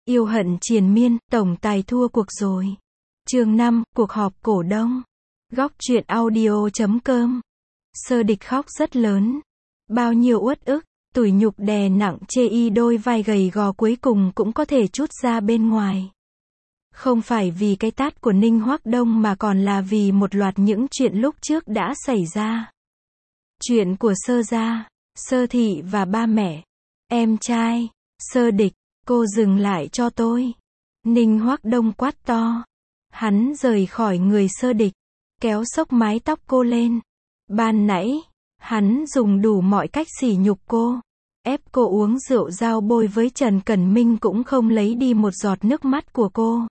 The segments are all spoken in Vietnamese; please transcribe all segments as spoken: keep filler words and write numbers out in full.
Yêu hận triền miên, tổng tài thua cuộc rồi. Chương năm, cuộc họp cổ đông. Góc truyện audio chấm com. Sơ Địch khóc rất lớn. Bao nhiêu uất ức, tủi nhục đè nặng chê y đôi vai gầy gò cuối cùng cũng có thể trút ra bên ngoài. Không phải vì cái tát của Ninh Hoắc Đông mà còn là vì một loạt những chuyện lúc trước đã xảy ra. Chuyện của Sơ gia, Sơ thị và ba mẹ, em trai, Sơ Địch, cô dừng lại cho tôi. Ninh Hoắc Đông quát to. Hắn rời khỏi người Sơ Địch, kéo xốc mái tóc cô lên. Ban nãy, hắn dùng đủ mọi cách sỉ nhục cô, ép cô uống rượu dao bôi với Trần Cẩn Minh cũng không lấy đi một giọt nước mắt của cô.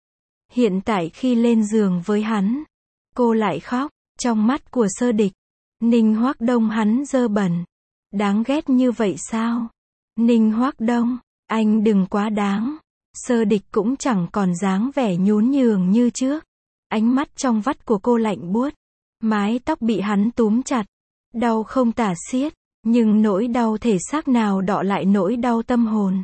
Hiện tại khi lên giường với hắn, cô lại khóc. Trong mắt của Sơ Địch, Ninh Hoắc Đông hắn dơ bẩn. Đáng ghét như vậy sao? Ninh Hoắc Đông, anh đừng quá đáng. Sơ Địch cũng chẳng còn dáng vẻ nhún nhường như trước. Ánh mắt trong vắt của cô lạnh buốt. Mái tóc bị hắn túm chặt. Đau không tả xiết, nhưng nỗi đau thể xác nào đọ lại nỗi đau tâm hồn.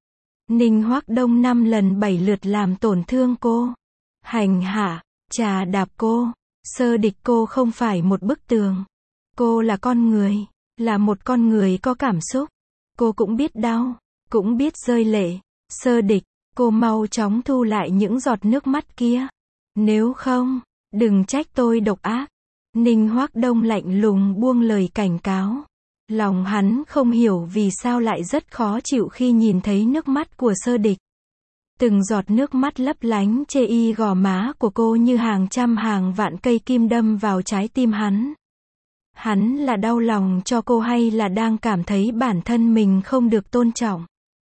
Ninh Hoắc Đông năm lần bảy lượt làm tổn thương cô. Hành hạ, chà đạp cô. Sơ Địch, cô không phải một bức tường. Cô là con người, là một con người có cảm xúc. Cô cũng biết đau, cũng biết rơi lệ. Sơ Địch, cô mau chóng thu lại những giọt nước mắt kia. Nếu không, đừng trách tôi độc ác. Ninh Hoắc Đông lạnh lùng buông lời cảnh cáo. Lòng hắn không hiểu vì sao lại rất khó chịu khi nhìn thấy nước mắt của Sơ Địch. Từng giọt nước mắt lấp lánh chê y gò má của cô như hàng trăm hàng vạn cây kim đâm vào trái tim hắn. Hắn là đau lòng cho cô hay là đang cảm thấy bản thân mình không được tôn trọng?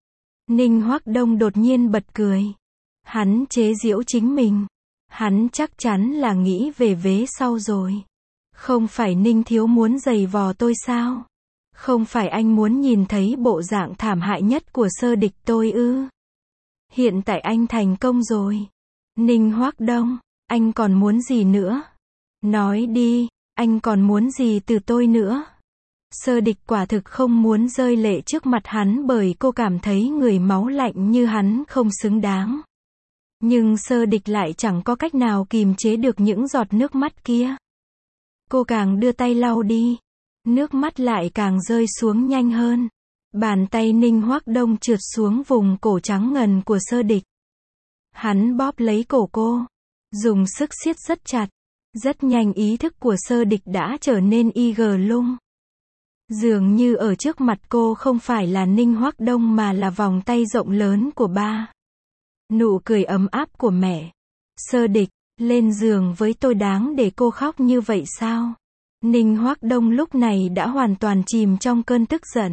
Ninh Hoắc Đông đột nhiên bật cười. Hắn chế giễu chính mình. Hắn chắc chắn là nghĩ về vế sau rồi. Không phải Ninh thiếu muốn giày vò tôi sao? Không phải anh muốn nhìn thấy bộ dạng thảm hại nhất của Sơ Địch tôi ư? Hiện tại anh thành công rồi. Ninh Hoắc Đông, anh còn muốn gì nữa? Nói đi, anh còn muốn gì từ tôi nữa? Sơ Địch quả thực không muốn rơi lệ trước mặt hắn bởi cô cảm thấy người máu lạnh như hắn không xứng đáng. Nhưng Sơ Địch lại chẳng có cách nào kìm chế được những giọt nước mắt kia. Cô càng đưa tay lau đi, nước mắt lại càng rơi xuống nhanh hơn. Bàn tay Ninh Hoắc Đông trượt xuống vùng cổ trắng ngần của Sơ Địch. Hắn bóp lấy cổ cô, dùng sức siết rất chặt. Rất nhanh ý thức của Sơ Địch đã trở nên y gờ lung. Dường như ở trước mặt cô không phải là Ninh Hoắc Đông mà là vòng tay rộng lớn của ba. Nụ cười ấm áp của mẹ. Sơ Địch, lên giường với tôi đáng để cô khóc như vậy sao? Ninh Hoắc Đông lúc này đã hoàn toàn chìm trong cơn tức giận.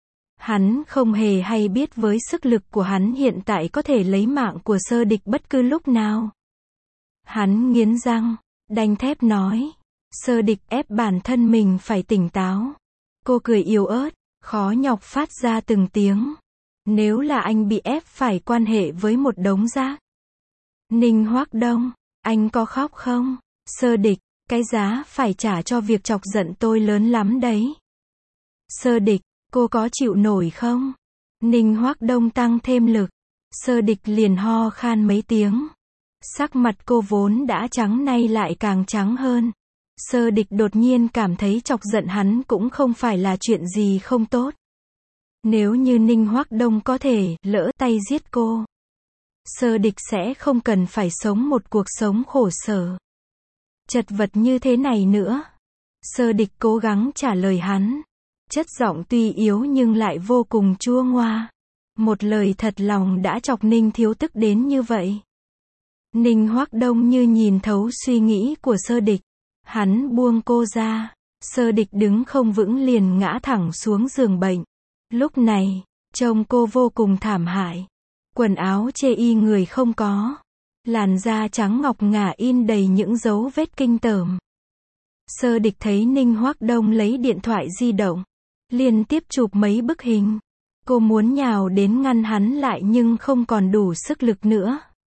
Hắn không hề hay biết với sức lực của hắn hiện tại có thể lấy mạng của Sơ Địch bất cứ lúc nào. Hắn nghiến răng, đanh thép nói. Sơ Địch ép bản thân mình phải tỉnh táo. Cô cười yếu ớt, khó nhọc phát ra từng tiếng. Nếu là anh bị ép phải quan hệ với một đống rác. Ninh Hoắc Đông, anh có khóc không? Sơ Địch, cái giá phải trả cho việc chọc giận tôi lớn lắm đấy. Sơ Địch, cô có chịu nổi không? Ninh Hoắc Đông tăng thêm lực. Sơ Địch liền ho khan mấy tiếng. Sắc mặt cô vốn đã trắng nay lại càng trắng hơn. Sơ Địch đột nhiên cảm thấy chọc giận hắn cũng không phải là chuyện gì không tốt. Nếu như Ninh Hoắc Đông có thể lỡ tay giết cô, Sơ Địch sẽ không cần phải sống một cuộc sống khổ sở, chật vật như thế này nữa. Sơ Địch cố gắng trả lời hắn. Chất giọng tuy yếu nhưng lại vô cùng chua ngoa. Một lời thật lòng đã chọc Ninh thiếu tức đến như vậy. Ninh Hoắc Đông như nhìn thấu suy nghĩ của Sơ Địch. Hắn buông cô ra. Sơ Địch đứng không vững liền ngã thẳng xuống giường bệnh. Lúc này, trông cô vô cùng thảm hại. Quần áo chê y người không có. Làn da trắng ngọc ngà in đầy những dấu vết kinh tởm. Sơ Địch thấy Ninh Hoắc Đông lấy điện thoại di động, liên tiếp chụp mấy bức hình. Cô muốn nhào đến ngăn hắn lại nhưng không còn đủ sức lực nữa.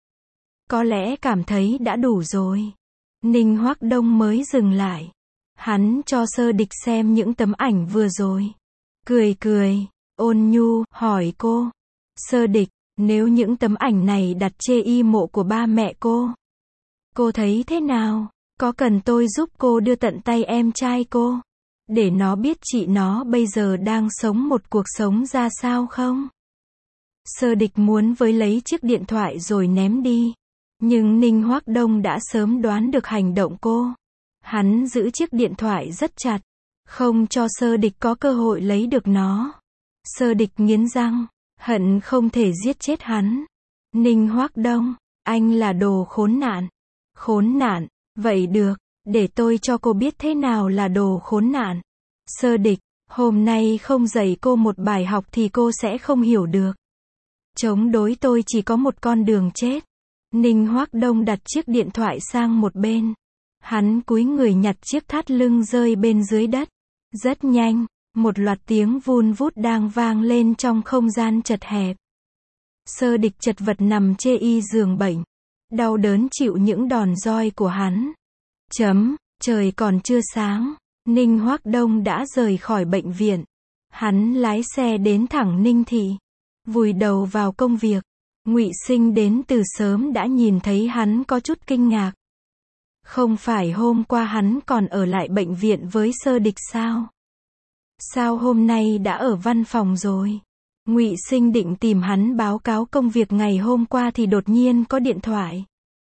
Có lẽ cảm thấy đã đủ rồi. Ninh Hoắc Đông mới dừng lại. Hắn cho Sơ Địch xem những tấm ảnh vừa rồi. Cười cười, ôn nhu, hỏi cô. Sơ Địch, Nếu những tấm ảnh này đặt chê y mộ của ba mẹ cô, cô thấy thế nào? Có cần tôi giúp cô đưa tận tay em trai cô, để nó biết chị nó bây giờ đang sống một cuộc sống ra sao không? Sơ Địch muốn với lấy chiếc điện thoại rồi ném đi. Nhưng Ninh Hoác Đông đã sớm đoán được hành động cô. Hắn giữ chiếc điện thoại rất chặt, không cho Sơ Địch có cơ hội lấy được nó. Sơ Địch nghiến răng, hận không thể giết chết hắn. Ninh Hoác Đông, anh là đồ khốn nạn. Khốn nạn, vậy được, để tôi cho cô biết thế nào là đồ khốn nạn. Sơ Địch, hôm nay không dạy cô một bài học thì cô sẽ không hiểu được. Chống đối tôi chỉ có một con đường chết. Ninh Hoác Đông đặt chiếc điện thoại sang một bên. Hắn cúi người nhặt chiếc thắt lưng rơi bên dưới đất. Rất nhanh, một loạt tiếng vun vút đang vang lên trong không gian chật hẹp. Sơ Địch chật vật nằm chê y giường bệnh, đau đớn chịu những đòn roi của hắn. Chấm, trời còn chưa sáng, Ninh Hoác Đông đã rời khỏi bệnh viện. Hắn lái xe đến thẳng Ninh Thị, vùi đầu vào công việc. Ngụy Sinh đến từ sớm đã nhìn thấy hắn có chút kinh ngạc. Không phải hôm qua hắn còn ở lại bệnh viện với Sơ Địch sao? Sao hôm nay đã ở văn phòng rồi? Ngụy Sinh định tìm hắn báo cáo công việc ngày hôm qua thì đột nhiên có điện thoại.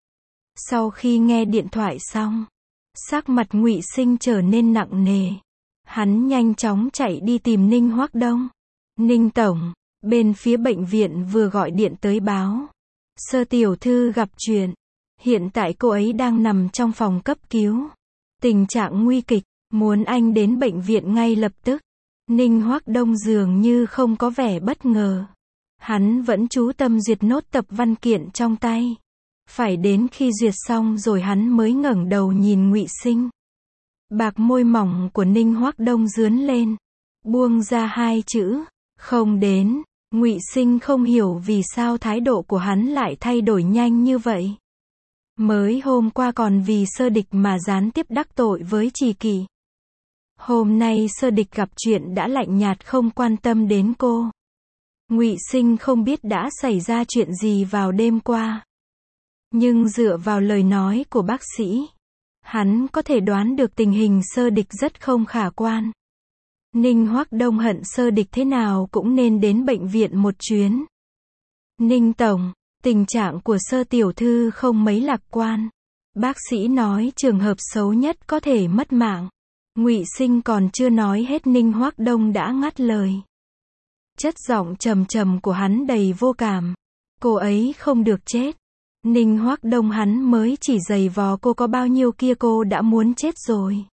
Sau khi nghe điện thoại xong, sắc mặt Ngụy Sinh trở nên nặng nề. Hắn nhanh chóng chạy đi tìm Ninh Hoác Đông. Ninh tổng, bên phía bệnh viện vừa gọi điện tới báo. Sơ tiểu thư gặp chuyện. Hiện tại cô ấy đang nằm trong phòng cấp cứu. Tình trạng nguy kịch, muốn anh đến bệnh viện ngay lập tức. Ninh Hoác Đông dường như không có vẻ bất ngờ. Hắn vẫn chú tâm duyệt nốt tập văn kiện trong tay. Phải đến khi duyệt xong rồi hắn mới ngẩng đầu nhìn Ngụy Sinh. Bạc môi mỏng của Ninh Hoác Đông rướn lên, buông ra hai chữ, không đến. Ngụy Sinh không hiểu vì sao thái độ của hắn lại thay đổi nhanh như vậy. Mới hôm qua còn vì Sơ Địch mà gián tiếp đắc tội với Trì Kỳ. Hôm nay Sơ Địch gặp chuyện đã lạnh nhạt không quan tâm đến cô. Ngụy Sinh không biết đã xảy ra chuyện gì vào đêm qua. Nhưng dựa vào lời nói của bác sĩ, hắn có thể đoán được tình hình Sơ Địch rất không khả quan. Ninh Hoác Đông hận Sơ Địch thế nào cũng nên đến bệnh viện một chuyến. Ninh tổng, tình trạng của Sơ tiểu thư không mấy lạc quan. Bác sĩ nói trường hợp xấu nhất có thể mất mạng. Ngụy Sinh còn chưa nói hết Ninh Hoác Đông đã ngắt lời. Chất giọng trầm trầm của hắn đầy vô cảm. Cô ấy không được chết. Ninh Hoác Đông hắn mới chỉ giày vò cô có bao nhiêu kia cô đã muốn chết rồi.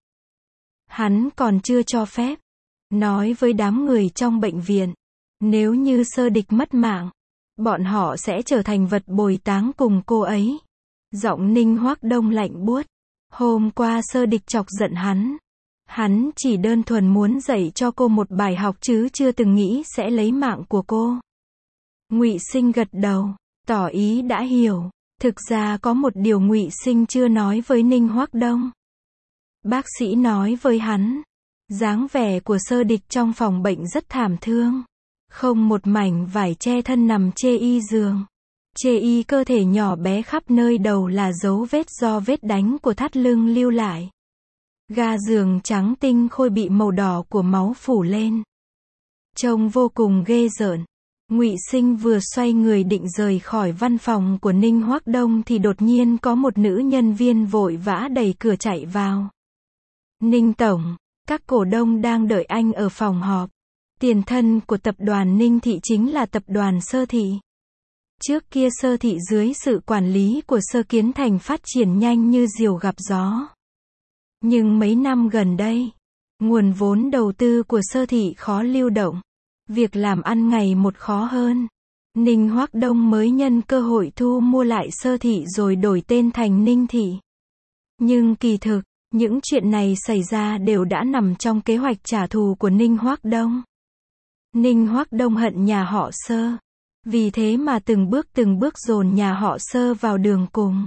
Hắn còn chưa cho phép. Nói với đám người trong bệnh viện. Nếu như Sơ Địch mất mạng, bọn họ sẽ trở thành vật bồi táng cùng cô ấy. Giọng Ninh Hoác Đông lạnh buốt. Hôm qua Sơ Địch chọc giận hắn. Hắn chỉ đơn thuần muốn dạy cho cô một bài học chứ chưa từng nghĩ sẽ lấy mạng của cô. Ngụy Sinh gật đầu, tỏ ý đã hiểu. Thực ra có một điều Ngụy Sinh chưa nói với Ninh Hoác Đông. Bác sĩ nói với hắn, dáng vẻ của Sơ Địch trong phòng bệnh rất thảm thương. Không một mảnh vải che thân nằm chê y giường. Chê y cơ thể nhỏ bé khắp nơi đầu là dấu vết do vết đánh của thắt lưng lưu lại. Ga giường trắng tinh khôi bị màu đỏ của máu phủ lên. Trông vô cùng ghê rợn. Ngụy Sinh vừa xoay người định rời khỏi văn phòng của Ninh Hoác Đông thì đột nhiên có một nữ nhân viên vội vã đẩy cửa chạy vào. Ninh tổng, các cổ đông đang đợi anh ở phòng họp. Tiền thân của tập đoàn Ninh Thị chính là tập đoàn Sơ Thị. Trước kia Sơ Thị dưới sự quản lý của Sơ Kiến Thành phát triển nhanh như diều gặp gió. Nhưng mấy năm gần đây, nguồn vốn đầu tư của Sơ Thị khó lưu động. Việc làm ăn ngày một khó hơn. Ninh Hoác Đông mới nhân cơ hội thu mua lại Sơ Thị rồi đổi tên thành Ninh Thị. Nhưng kỳ thực, những chuyện này xảy ra đều đã nằm trong kế hoạch trả thù của Ninh Hoác Đông. Ninh Hoác Đông hận nhà họ Sơ. Vì thế mà từng bước từng bước dồn nhà họ Sơ vào đường cùng.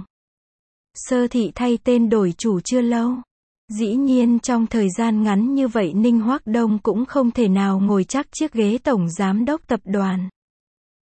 Sơ Thị thay tên đổi chủ chưa lâu. Dĩ nhiên trong thời gian ngắn như vậy Ninh Hoác Đông cũng không thể nào ngồi chắc chiếc ghế tổng giám đốc tập đoàn.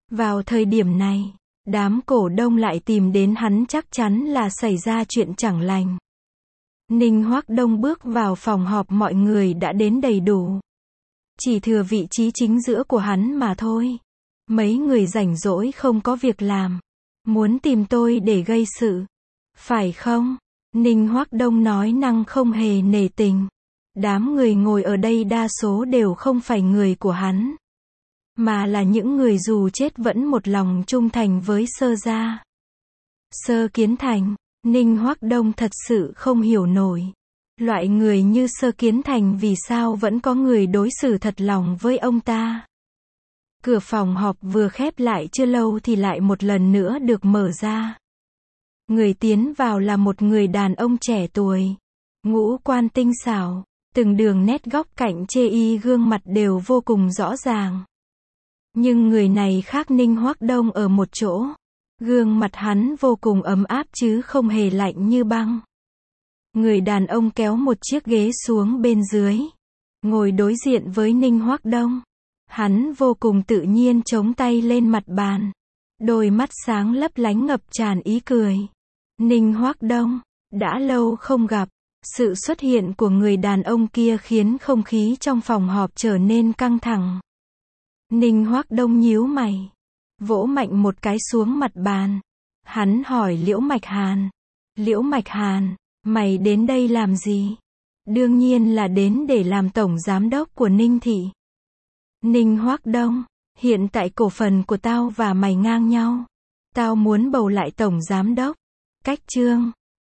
Vào thời điểm này, đám cổ đông lại tìm đến hắn chắc chắn là xảy ra chuyện chẳng lành. Ninh Hoắc Đông bước vào phòng họp mọi người đã đến đầy đủ. Chỉ thừa vị trí chính giữa của hắn mà thôi. Mấy người rảnh rỗi không có việc làm. Muốn tìm tôi để gây sự. Phải không? Ninh Hoắc Đông nói năng không hề nể tình. Đám người ngồi ở đây đa số đều không phải người của hắn. Mà là những người dù chết vẫn một lòng trung thành với Sơ gia. Sơ Kiến Thành, Ninh Hoắc Đông thật sự không hiểu nổi. Loại người như Sơ Kiến Thành vì sao vẫn có người đối xử thật lòng với ông ta. Cửa phòng họp vừa khép lại chưa lâu thì lại một lần nữa được mở ra. Người tiến vào là một người đàn ông trẻ tuổi. Ngũ quan tinh xảo, từng đường nét góc cạnh chê y gương mặt đều vô cùng rõ ràng. Nhưng người này khác Ninh Hoắc Đông ở một chỗ. Gương mặt hắn vô cùng ấm áp chứ không hề lạnh như băng. Người đàn ông kéo một chiếc ghế xuống bên dưới. Ngồi đối diện với Ninh Hoắc Đông. Hắn vô cùng tự nhiên chống tay lên mặt bàn. Đôi mắt sáng lấp lánh ngập tràn ý cười. Ninh Hoắc Đông, đã lâu không gặp. Sự xuất hiện của người đàn ông kia khiến không khí trong phòng họp trở nên căng thẳng. Ninh Hoắc Đông nhíu mày. Vỗ mạnh một cái xuống mặt bàn. Hắn hỏi Liễu Mạch Hàn. Liễu Mạch Hàn, mày đến đây làm gì? Đương nhiên là đến để làm tổng giám đốc của Ninh Thị. Ninh Hoắc Đông, hiện tại cổ phần của tao và mày ngang nhau. Tao muốn bầu lại tổng giám đốc. Cách Trương.